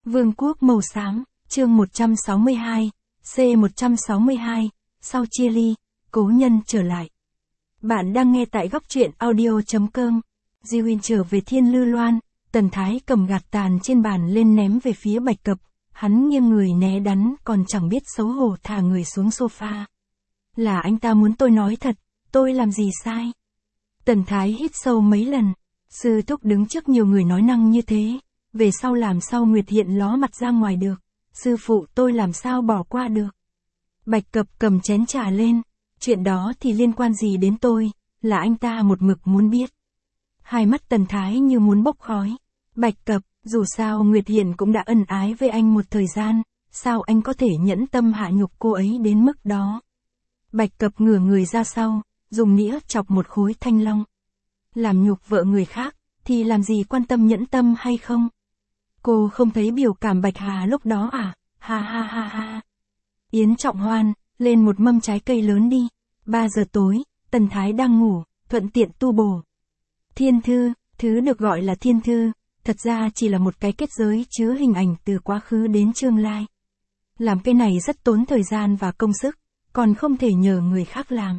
Vương quốc màu xám, chương 162, C162, sau chia ly, cố nhân trở lại. Bạn đang nghe tại góc truyện audio.com. Di Huynh trở về Thiên Lư Loan, Tần Thái cầm gạt tàn trên bàn lên ném về phía Bạch Cập, hắn nghiêng người né đắn còn chẳng biết xấu hổ thả người xuống sofa. Là anh ta muốn tôi nói thật, tôi làm gì sai? Tần Thái hít sâu mấy lần, sư thúc đứng trước nhiều người nói năng như thế, về sau làm sao Nguyệt Hiện ló mặt ra ngoài được, sư phụ tôi làm sao bỏ qua được. Bạch Cập cầm chén trà lên, chuyện đó thì liên quan gì đến tôi, là anh ta một mực muốn biết. Hai mắt Tần Thái như muốn bốc khói. Bạch Cập, dù sao Nguyệt Hiện cũng đã ân ái với anh một thời gian, sao anh có thể nhẫn tâm hạ nhục cô ấy đến mức đó? Bạch Cập ngửa người ra sau, dùng nĩa chọc một khối thanh long. Làm nhục vợ người khác, thì làm gì quan tâm nhẫn tâm hay không? Cô không thấy biểu cảm Bạch Hà lúc đó à? Ha ha ha ha. Yến Trọng Hoan, lên một mâm trái cây lớn đi. 3 giờ tối, Tần Thái đang ngủ, thuận tiện tu bổ. Thiên thư, thứ được gọi là thiên thư, thật ra chỉ là một cái kết giới chứa hình ảnh từ quá khứ đến tương lai. Làm cái này rất tốn thời gian và công sức, còn không thể nhờ người khác làm.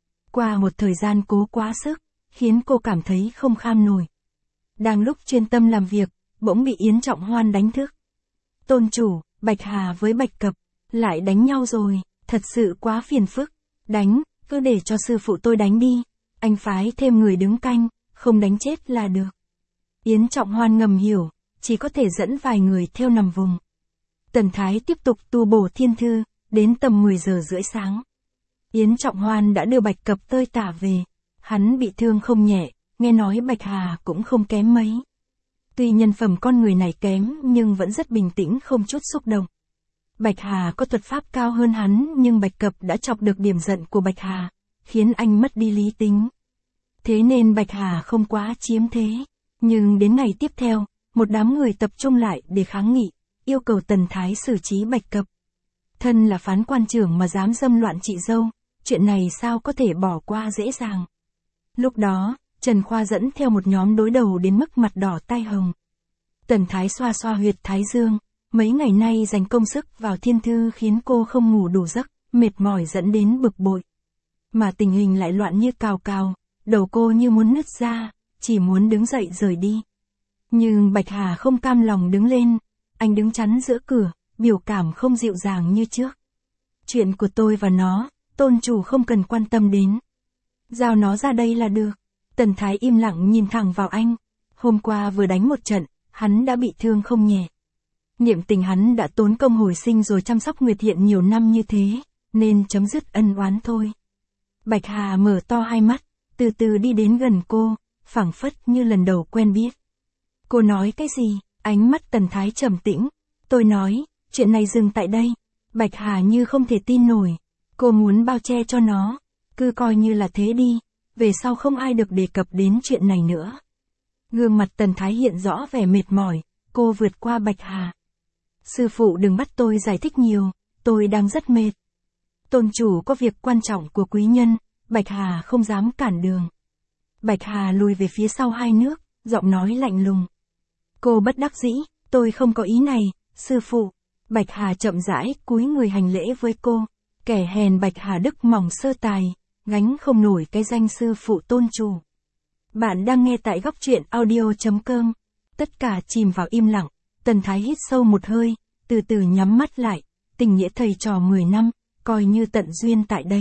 Qua một thời gian cố quá sức, khiến cô cảm thấy không kham nổi. Đang lúc chuyên tâm làm việc, bỗng bị Yến Trọng Hoan đánh thức. Tôn chủ, Bạch Hà với Bạch Cập, lại đánh nhau rồi, thật sự quá phiền phức. Đánh, cứ để cho sư phụ tôi đánh đi, anh phái thêm người đứng canh, không đánh chết là được. Yến Trọng Hoan ngầm hiểu, chỉ có thể dẫn vài người theo nằm vùng. Tần Thái tiếp tục tu bổ thiên thư, đến tầm 10 giờ rưỡi sáng. Yến Trọng Hoan đã đưa Bạch Cập tơi tả về, hắn bị thương không nhẹ, nghe nói Bạch Hà cũng không kém mấy. Tuy nhân phẩm con người này kém nhưng vẫn rất bình tĩnh không chút xúc động. Bạch Hà có thuật pháp cao hơn hắn nhưng Bạch Cập đã chọc được điểm giận của Bạch Hà, khiến anh mất đi lý tính. Thế nên Bạch Hà không quá chiếm thế. Nhưng đến ngày tiếp theo, một đám người tập trung lại để kháng nghị, yêu cầu Tần Thái xử trí Bạch Cập. Thân là phán quan trưởng mà dám dâm loạn chị dâu, chuyện này sao có thể bỏ qua dễ dàng. Lúc đó, Trần Khoa dẫn theo một nhóm đối đầu đến mức mặt đỏ tai hồng. Tần Thái xoa xoa huyệt thái dương, mấy ngày nay dành công sức vào thiên thư khiến cô không ngủ đủ giấc, mệt mỏi dẫn đến bực bội. Mà tình hình lại loạn như cào cào, đầu cô như muốn nứt ra, chỉ muốn đứng dậy rời đi. Nhưng Bạch Hà không cam lòng đứng lên, anh đứng chắn giữa cửa, biểu cảm không dịu dàng như trước. Chuyện của tôi và nó, tôn chủ không cần quan tâm đến. Giao nó ra đây là được. Tần Thái im lặng nhìn thẳng vào anh. Hôm qua vừa đánh một trận, hắn đã bị thương không nhẹ. Niệm tình hắn đã tốn công hồi sinh rồi chăm sóc Nguyệt Hiện nhiều năm như thế, nên chấm dứt ân oán thôi. Bạch Hà mở to hai mắt, từ từ đi đến gần cô, phảng phất như lần đầu quen biết. Cô nói cái gì? Ánh mắt Tần Thái trầm tĩnh. Tôi nói, chuyện này dừng tại đây. Bạch Hà như không thể tin nổi. Cô muốn bao che cho nó. Cứ coi như là thế đi. Về sau không ai được đề cập đến chuyện này nữa. Gương mặt Tần Thái hiện rõ vẻ mệt mỏi. Cô vượt qua Bạch Hà. Sư phụ đừng bắt tôi giải thích nhiều. Tôi đang rất mệt. Tôn chủ có việc quan trọng của quý nhân. Bạch Hà không dám cản đường. Bạch Hà lùi về phía sau 2 nước, giọng nói lạnh lùng. Cô bất đắc dĩ, tôi không có ý này, sư phụ. Bạch Hà chậm rãi cúi người hành lễ với cô. Kẻ hèn Bạch Hà đức mỏng sơ tài, gánh không nổi cái danh sư phụ tôn chủ. Bạn đang nghe tại góc truyện audio.com. Tất cả chìm vào im lặng. Tần Thái hít sâu một hơi, từ từ nhắm mắt lại. Tình nghĩa thầy trò 10 năm, coi như tận duyên tại đây.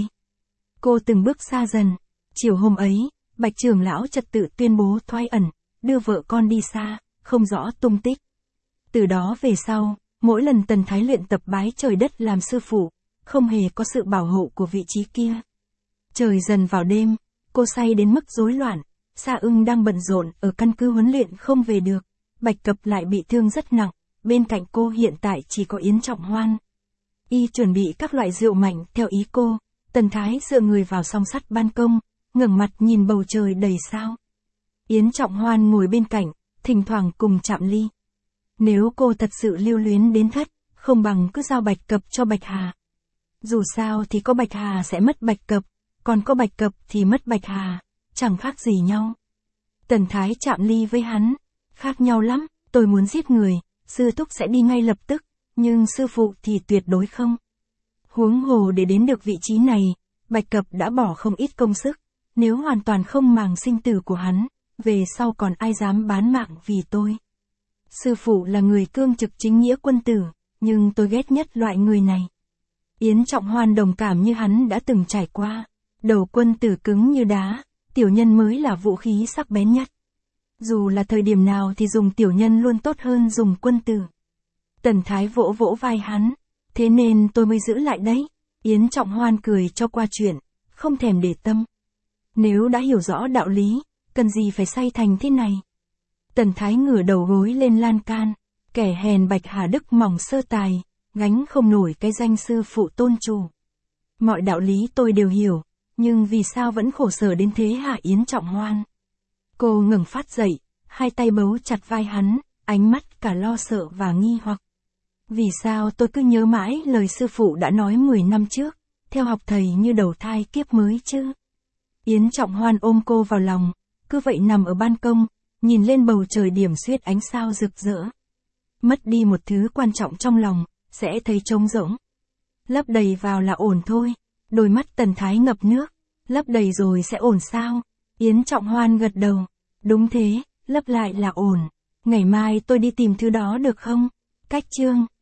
Cô từng bước xa dần. Chiều hôm ấy, Bạch trưởng lão trật tự tuyên bố thoái ẩn, đưa vợ con đi xa, không rõ tung tích. Từ đó về sau, mỗi lần Tần Thái luyện tập bái trời đất làm sư phụ, không hề có sự bảo hộ của vị trí kia. Trời dần vào đêm, cô say đến mức rối loạn, Sa Ưng đang bận rộn ở căn cứ huấn luyện không về được, Bạch Cập lại bị thương rất nặng, bên cạnh cô hiện tại chỉ có Yến Trọng Hoan. Y chuẩn bị các loại rượu mạnh theo ý cô. Tần Thái dựa người vào song sắt ban công, ngẩng mặt nhìn bầu trời đầy sao. Yến Trọng Hoan ngồi bên cạnh, thỉnh thoảng cùng chạm ly. Nếu cô thật sự lưu luyến đến thất, không bằng cứ giao Bạch Cập cho Bạch Hà. Dù sao thì có Bạch Hà sẽ mất Bạch Cập, còn có Bạch Cập thì mất Bạch Hà, chẳng khác gì nhau. Tần Thái chạm ly với hắn, khác nhau lắm, tôi muốn giết người, sư thúc sẽ đi ngay lập tức, nhưng sư phụ thì tuyệt đối không. Huống hồ để đến được vị trí này, Bạch Cập đã bỏ không ít công sức, nếu hoàn toàn không màng sinh tử của hắn, về sau còn ai dám bán mạng vì tôi. Sư phụ là người cương trực chính nghĩa quân tử, nhưng tôi ghét nhất loại người này. Yến Trọng Hoan đồng cảm như hắn đã từng trải qua. Đầu quân tử cứng như đá, tiểu nhân mới là vũ khí sắc bén nhất. Dù là thời điểm nào thì dùng tiểu nhân luôn tốt hơn dùng quân tử. Tần Thái vỗ vỗ vai hắn, thế nên tôi mới giữ lại đấy. Yến Trọng Hoan cười cho qua chuyện, không thèm để tâm. Nếu đã hiểu rõ đạo lý, cần gì phải say thành thế này. Tần Thái ngửa đầu gối lên lan can, kẻ hèn Bạch Hà Đức mỏng sơ tài, gánh không nổi cái danh sư phụ tôn chủ. Mọi đạo lý tôi đều hiểu, nhưng vì sao vẫn khổ sở đến thế hả Yến Trọng Hoan? Cô ngẩng phát dậy, hai tay bấu chặt vai hắn, ánh mắt cả lo sợ và nghi hoặc. Vì sao tôi cứ nhớ mãi lời sư phụ đã nói 10 năm trước, theo học thầy như đầu thai kiếp mới chứ? Yến Trọng Hoan ôm cô vào lòng, cứ vậy nằm ở ban công, nhìn lên bầu trời điểm xuyết ánh sao rực rỡ. Mất đi một thứ quan trọng trong lòng, sẽ thấy trống rỗng. Lấp đầy vào là ổn thôi. Đôi mắt Tần Thái ngập nước. Lấp đầy rồi sẽ ổn sao? Yến Trọng Hoan gật đầu. Đúng thế, lấp lại là ổn. Ngày mai tôi đi tìm thứ đó được không? Cách chương